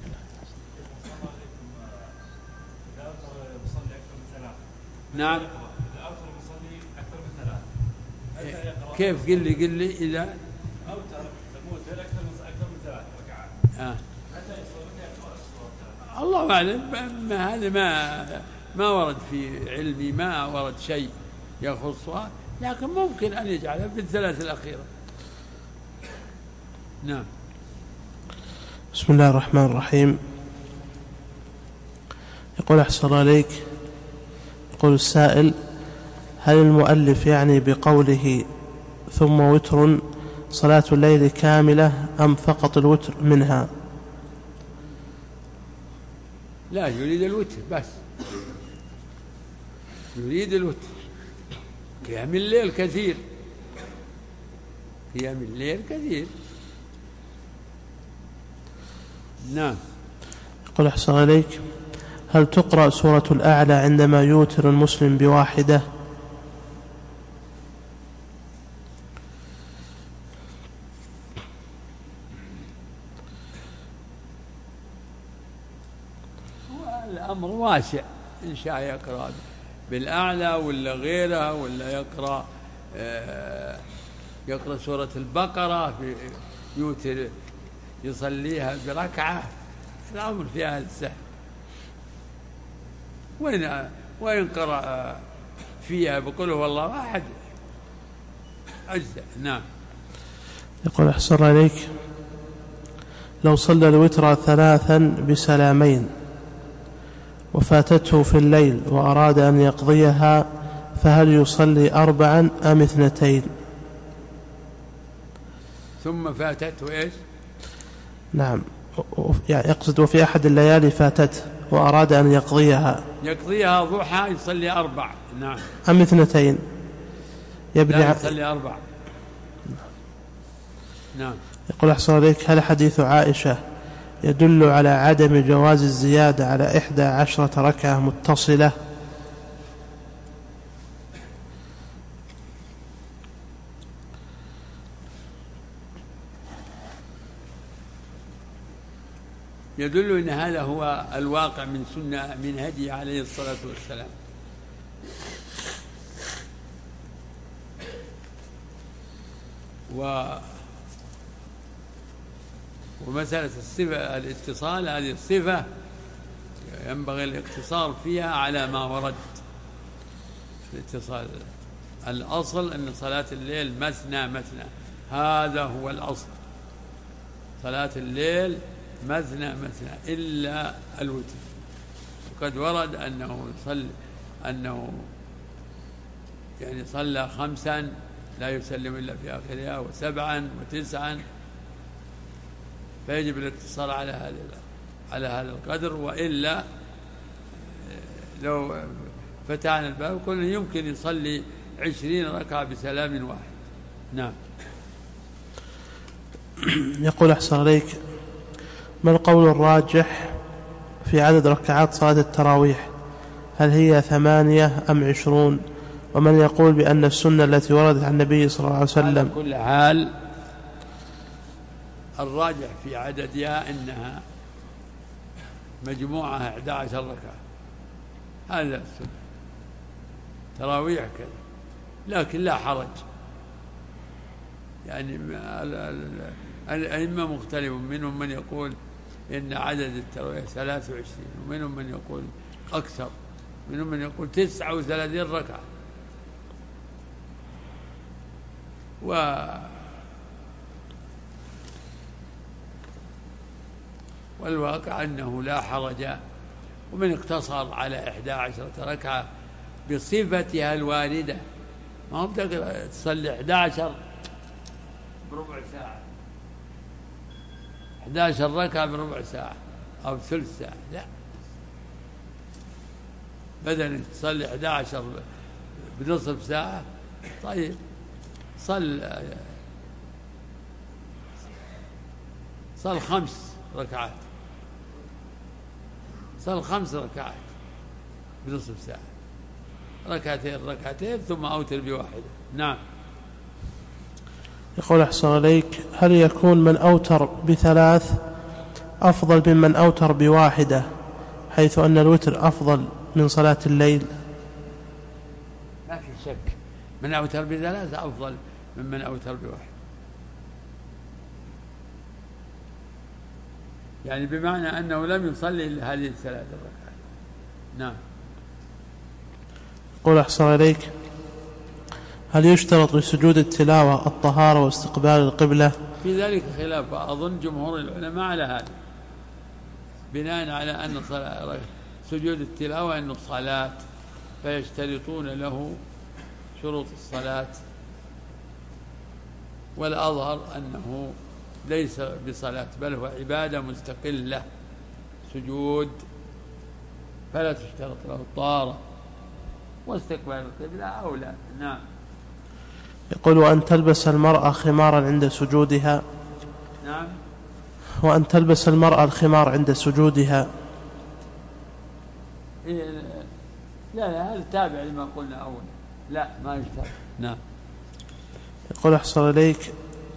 نعم. كيف؟ قل لي قل لي إذا أوتر الموتر أكثر من أكثر من ثلاث ركعات. آه. متى يصلي متى يقرأ؟ الله أعلم. ما هذا ما ما ورد في علمي، ما ورد شيء يخصها، لكن ممكن أن يجعلها في الثلاث الأخيرة. نعم. بسم الله الرحمن الرحيم. يقول أحسن عليك، يقول السائل: هل المؤلف يعني بقوله ثم وتر صلاة الليل كاملة أم فقط الوتر منها؟ لا، يريد الوتر بس، يريد الوتر. قيام الليل كثير، قيام الليل كثير. نعم. يقول أحسن عليك: هل تقرأ سورة الأعلى عندما يوتر المسلم بواحدة؟ الأمر واسع، إن شاء يقرأ بالأعلى ولا غيرها، ولا يقرأ يقرأ سورة البقرة في يوتر يصليها بركعة. الأمر في هذا السهل. وإن وإن قرأ فيها بقول هو الله أحد أجزاء. نعم. يقول أحسن عليك: لو صلى الوتر ثلاثا بسلامين وفاتته في الليل وأراد أن يقضيها فهل يصلي أربعا أم اثنتين؟ ثم فاتته إيش؟ نعم، يعني يقصد وفي أحد الليالي فاتته وأراد أن يقضيها يقضيها ضحى يصلي أربع. نعم. أم اثنتين؟ يبني لا، يصلي أربع. نعم. يقول أحسن عليك: هل حديث عائشة يدل على عدم جواز الزيادة على إحدى عشرة ركعة متصلة؟ يدل أن هذا هو الواقع من سنة من هدي عليه الصلاة والسلام. و ومسألة الصفة الاتصال، هذه الصفة ينبغي الاقتصار فيها على ما ورد. الاتصال الأصل أن صلاة الليل مثنى مثنى، هذا هو الأصل. صلاة الليل مثنى مثنى إلا الوتر. وقد ورد أنه صلى أنه يعني صلى خمسا لا يسلم إلا في آخرها، وسبعا وتسعا، فيجب الاقتصار على هذا على هذا القدر. وإلا لو فتحنا الباب كنا يمكن يصلي عشرين ركعة بسلام واحد. نعم. يقول أحسن عليك: ما القول الراجح في عدد ركعات صلاة التراويح؟ هل هي ثمانية أم عشرون؟ ومن يقول بأن السنة التي وردت عن النبي صلى الله عليه وسلم؟ على كل حال الراجح في عددها إنها مجموعة أحد عشر ركعة، هذا السنة تراويح كذا. لكن لا حرج، يعني الأئمة مختلف، منهم من يقول إن عدد التراويح ثلاث وعشرين، ومنهم من يقول أكثر، منهم من يقول تسعة وثلاثين ركعة. و والواقع أنه لا حرج. ومن اقتصر على إحدى عشرة ركعة بصفتها الواردة ما هو بدك تصلي إحدى عشر بربع ساعة، إحدى عشر ركعة بربع ساعة أو ثلث ساعة، لا، بدل تصلي إحدى عشر بنصف ساعة. طيب صل صل خمس ركعات، صل خمس ركعات بنصف ساعة، ركعتين ركعتين ثم أوتر بواحدة. نعم. يقول أحسن عليك، هل يكون من أوتر بثلاث أفضل ممن أوتر بواحدة، حيث أن الوتر أفضل من صلاة الليل؟ ما في شك، من أوتر بثلاث أفضل ممن أوتر بواحد، يعني بمعنى أنه لم يصلي إلا هذه الثلاث الركعات. نعم. يقول أحسن عليك، هل يشترط لسجود التلاوة الطهارة واستقبال القبلة؟ في ذلك خلاف، أظن جمهور العلماء على هذا، بناء على أن سجود التلاوة أنه صلاة، فيشترطون له شروط الصلاة، والأظهر أنه ليس بصلاة بل هو عبادة مستقلة سجود، فلا تشترط له الطهارة، واستقبال القبلة أولى. نعم. يقول وأن تلبس المرأة خمارا عند سجودها. نعم. وأن تلبس المرأة الخمار عند سجودها. إيه لا لا، هذا تابع لما قلنا أولا، لا ما يشترط. نعم. يقول أحسن إليك،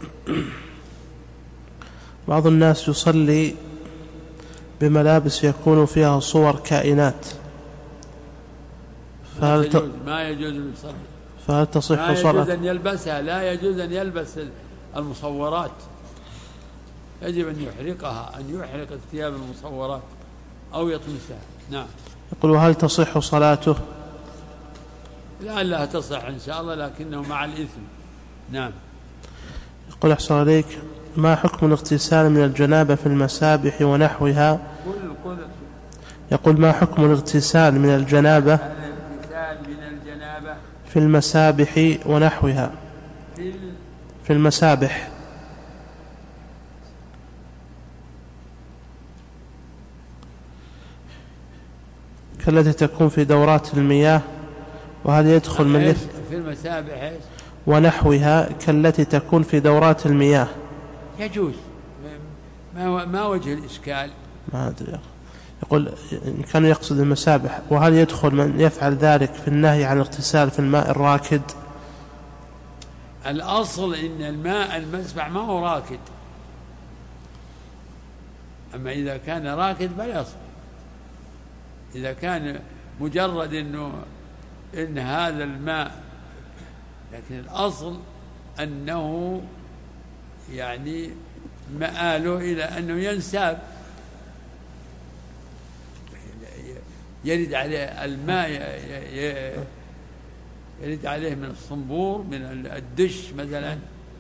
بعض الناس يصلي بملابس يكون فيها صور كائنات، فهل ما يجوز, ما يجوز يصلي، فهل تصح صلاة؟ ما يجوز أن يلبسها، لا يجوز أن يلبس المصورات، يجب أن يحرقها، أن يحرق الثياب المصورات أو يطمسها. نعم. يقول وهل تصح صلاته؟ لعلها تصح إن شاء الله، لكنه مع الإثم. نعم. يقول أحسن عليك، ما حكم الاغتسال من الجنابة في المسابح ونحوها؟ كل كل يقول ما حكم الاغتسال من الجنابة الاغتسال من الجنابة في المسابح ونحوها؟ في, في المسابح كالتي تكون في دورات المياه، وهل يدخل من يف... في المسابح ونحوها كالتي تكون في دورات المياه؟ يجوز، ما ما وجه الإشكال؟ ما أدري. يقول إن كان يقصد المسابح، وهل يدخل من يفعل ذلك في النهي عن الاغتسال في الماء الراكد؟ الأصل إن الماء المسبح ما هو راكد، أما إذا كان راكد فلا يصح. إذا كان مجرد إنه إن هذا الماء، لكن الأصل أنه يعني مآله إلى أنه ينساب، يرد عليه الماء، يرد عليه من الصنبور، من الدش مثلا،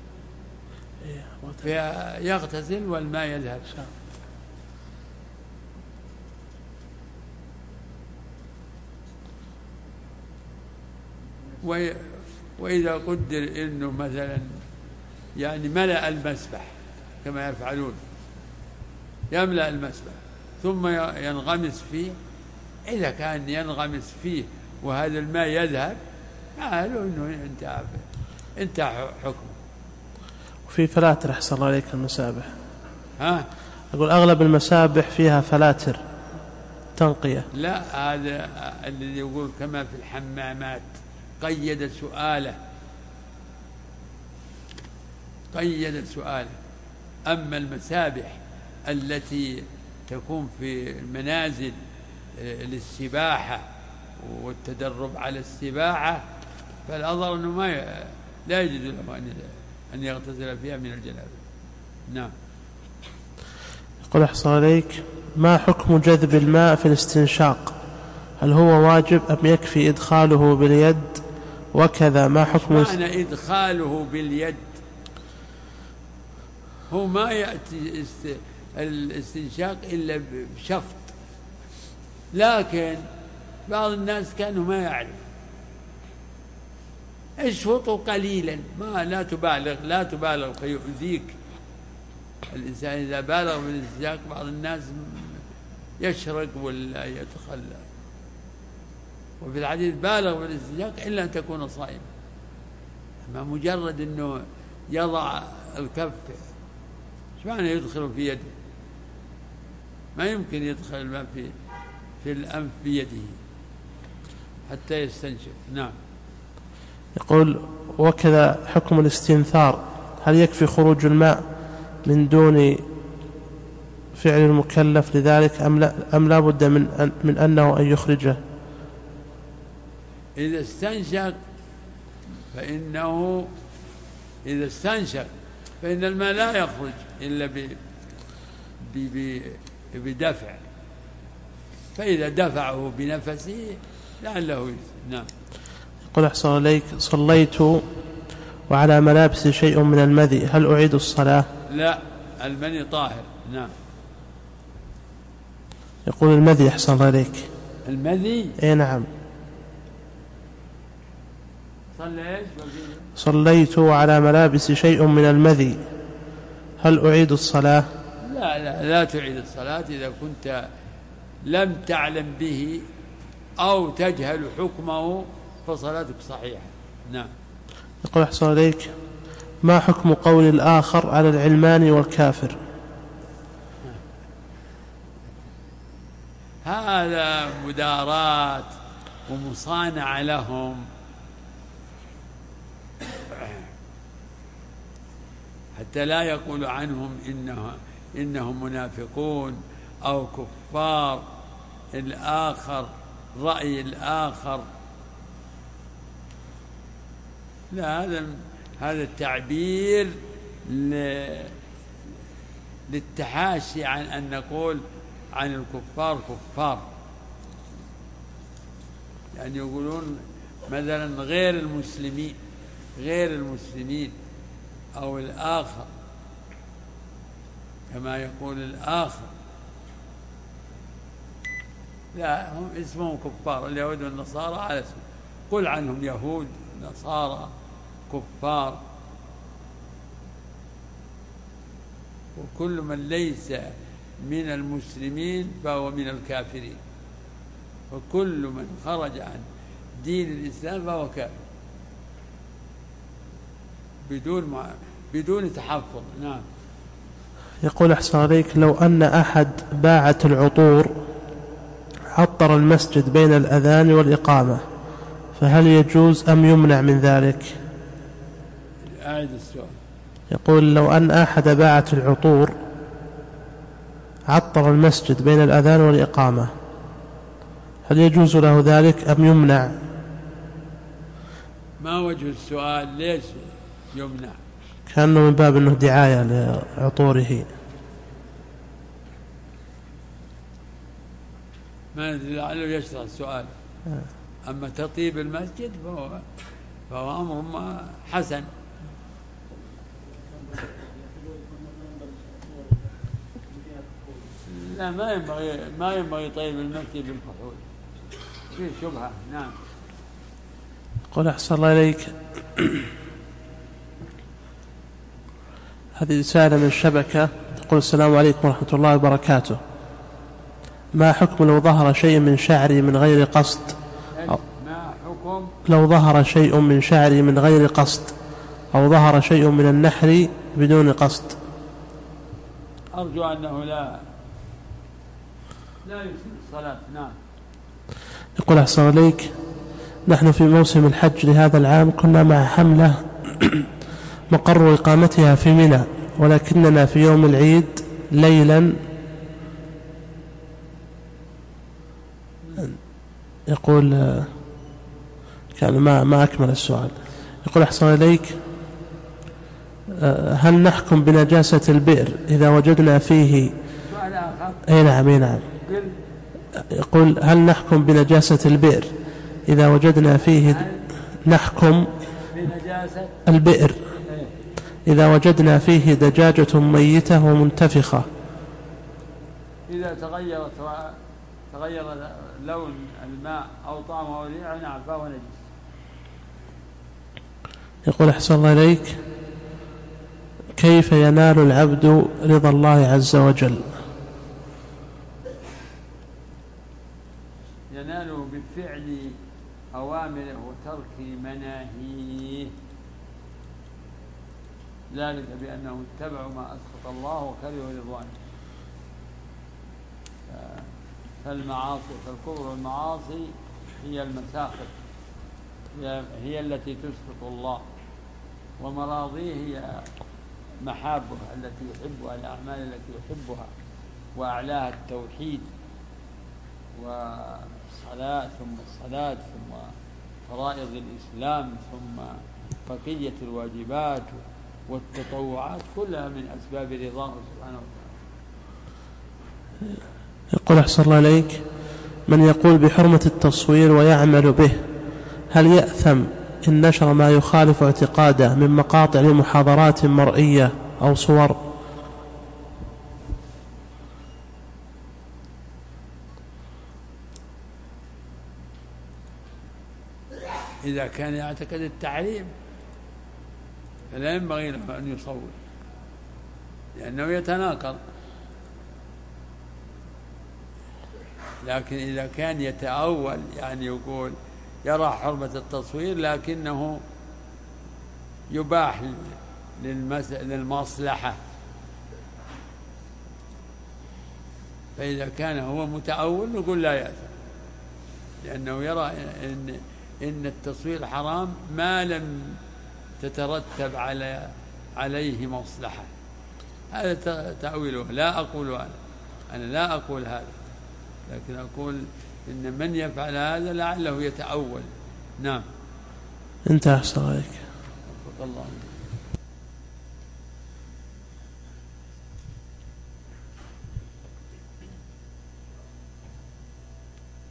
فيغتسل والماء يذهب. وإذا قدر إنه مثلا يعني ملأ المسبح كما يفعلون، يملأ المسبح ثم ينغمس فيه، إذا كان ينغمس فيه وهذا الماء يذهب، قالوا إنه انتهى انتهى حكمه. وفي فلاتر أحسن الله عليك المسابح. ها؟ أقول أغلب المسابح فيها فلاتر تنقية. لا، هذا الذي يقول كما في الحمامات، قيد سؤاله قيد سؤاله. أما المسابح التي تكون في المنازل للسباحة والتدرب على السباحة، فالأظهر أنه ما ي... لا يجوز له أن يغتسل فيها من الجنابة. نعم. يقول أحسن عليك، ما حكم جذب الماء في الاستنشاق؟ هل هو واجب أم يكفي إدخاله باليد؟ وكذا ما حكم معنى إدخاله باليد؟ هو ما يأتي است... الاستنشاق إلا بشفط، لكن بعض الناس كانوا ما يعرف، اشفطه قليلا، ما لا تبالغ لا تبالغ فيؤذيك. الإنسان إذا بالغ بالاستنشاق بعض الناس يشرق ولا يتخلى، وفي الحديث بالغ بالاستنشاق إلا أن تكون صائما. ما مجرد أنه يضع الكف، ايش معنى يدخل في يده؟ ما يمكن يدخل الماء في في الأنف بيده حتى يستنشق. نعم. يقول: وكذا حكم الاستنثار، هل يكفي خروج الماء من دون فعل المكلف لذلك أم لا, أم لا بد من, أن من أنه أن يخرجه؟ إذا استنشق فإنه إذا استنشق فإن الماء لا يخرج إلا ب ب بدفع، فإذا دفعه بنفسه لعله يسر. نعم. يقول: أحسن إليك، صليت وعلى ملابس شيء من المذي، هل أعيد الصلاة؟ لا، المني طاهر. نعم. يقول: المذي أحسن إليك. المذي؟ إيه نعم. صلى إيش؟ صليت وعلى ملابس شيء من المذي، هل أعيد الصلاة؟ لا لا لا تعيد الصلاة إذا كنت لم تعلم به أو تجهل حكمه فصلاتك صحيحة. نعم. يقول: أحسن إليك، ما حكم قول الآخر على العلمان والكافر؟ هذا مدارات ومصانعة لهم حتى لا يقول عنهم إنه إنهم منافقون أو كفار. الآخر رأي الآخر، لا، هذا هذا التعبير للتحاشي عن أن نقول عن الكفار كفار، يعني يقولون مثلا غير المسلمين غير المسلمين أو الآخر، كما يقول الآخر. لا، هم اسمهم كفار، اليهود والنصارى على اسم، قل عنهم يهود نصارى كفار. وكل من ليس من المسلمين فهو من الكافرين، وكل من خرج عن دين الإسلام فهو كافر بدون مع... بدون تحفظ. نعم. يقول: أحسن عليك، لو أن أحد باعت العطور عطر المسجد بين الأذان والإقامة، فهل يجوز أم يمنع من ذلك؟ أعيد السؤال. يقول: لو أن أحد باعت العطور عطر المسجد بين الأذان والإقامة، هل يجوز له ذلك أم يمنع؟ ما وجه السؤال؟ ليش يمنع؟ كأنه من باب أنه دعاية لعطوره. ما ندري، لعله يشرح السؤال. أما تطيب المسجد فهو, فهو أمر حسن. لا، ما ينبغي ما ينبغي طيب المسجد بالكحول، فيه شبهة. نعم. قل: أحسن الله إليك، هذه رسالة من الشبكة تقول: السلام عليكم ورحمة الله وبركاته، ما حكم لو ظهر شيء من شعري من غير قصد؟ ما حكم لو ظهر شيء من شعري من غير قصد، أو ظهر شيء من النحر بدون قصد؟ أرجو أنه لا لا يفسد الصلاة. نعم. يقول: أحسن عليك، نحن في موسم الحج لهذا العام كنا مع حملة مقر إقامتها في منى، ولكننا في يوم العيد ليلا يقول كان ما ما أكمل السؤال. يقول: أحسن إليك، هل نحكم بنجاسة البئر إذا وجدنا فيه؟ أي نعم أي نعم. يقول: هل نحكم بنجاسة البئر إذا وجدنا فيه؟ نحكم بنجاسة البئر إذا وجدنا فيه دجاجة ميتة ومنتفخة، إذا تغيرت تغير لون الماء أو طعمه أو ريحه، نعم فهو نجس. يقول أحسن الله إليك: كيف ينال العبد رضا الله عز وجل؟ يناله بفعل أوامره وترك مناهيه، ذلك بأنهم اتبعوا ما أسخط الله وكرهوا رضوانه. فالمعاصي فالكفر والمعاصي هي المساخط، هي التي تسخط الله، ومراضيه هي محابه التي يحبها، الأعمال التي يحبها، وأعلاها التوحيد والصلاة ثم الصلاة ثم فرائض الإسلام ثم بقية الواجبات والتطوعات، كلها من أسباب رضاه سبحانه وتعالى. يقول أحسن الله إليك: من يقول بحرمة التصوير ويعمل به، هل يأثم إن نشر ما يخالف اعتقاده من مقاطع لمحاضرات مرئية أو صور؟ إذا كان يعتقد التحريم فلا ينبغي له أن يصور، لأنه يتناقض. لكن إذا كان يتأول، يعني يقول يرى حرمة التصوير لكنه يباح للمصلحة، فإذا كان هو متأول نقول لا يأثم، لأنه يرى إن إن التصوير حرام ما لم تترتب على عليه مصلحة. هذا تأويله، لا أقول أنا أنا لا أقول هذا، لكن أقول إن من يفعل هذا لعله يتأول. نعم. انت أحسن عليك. الله.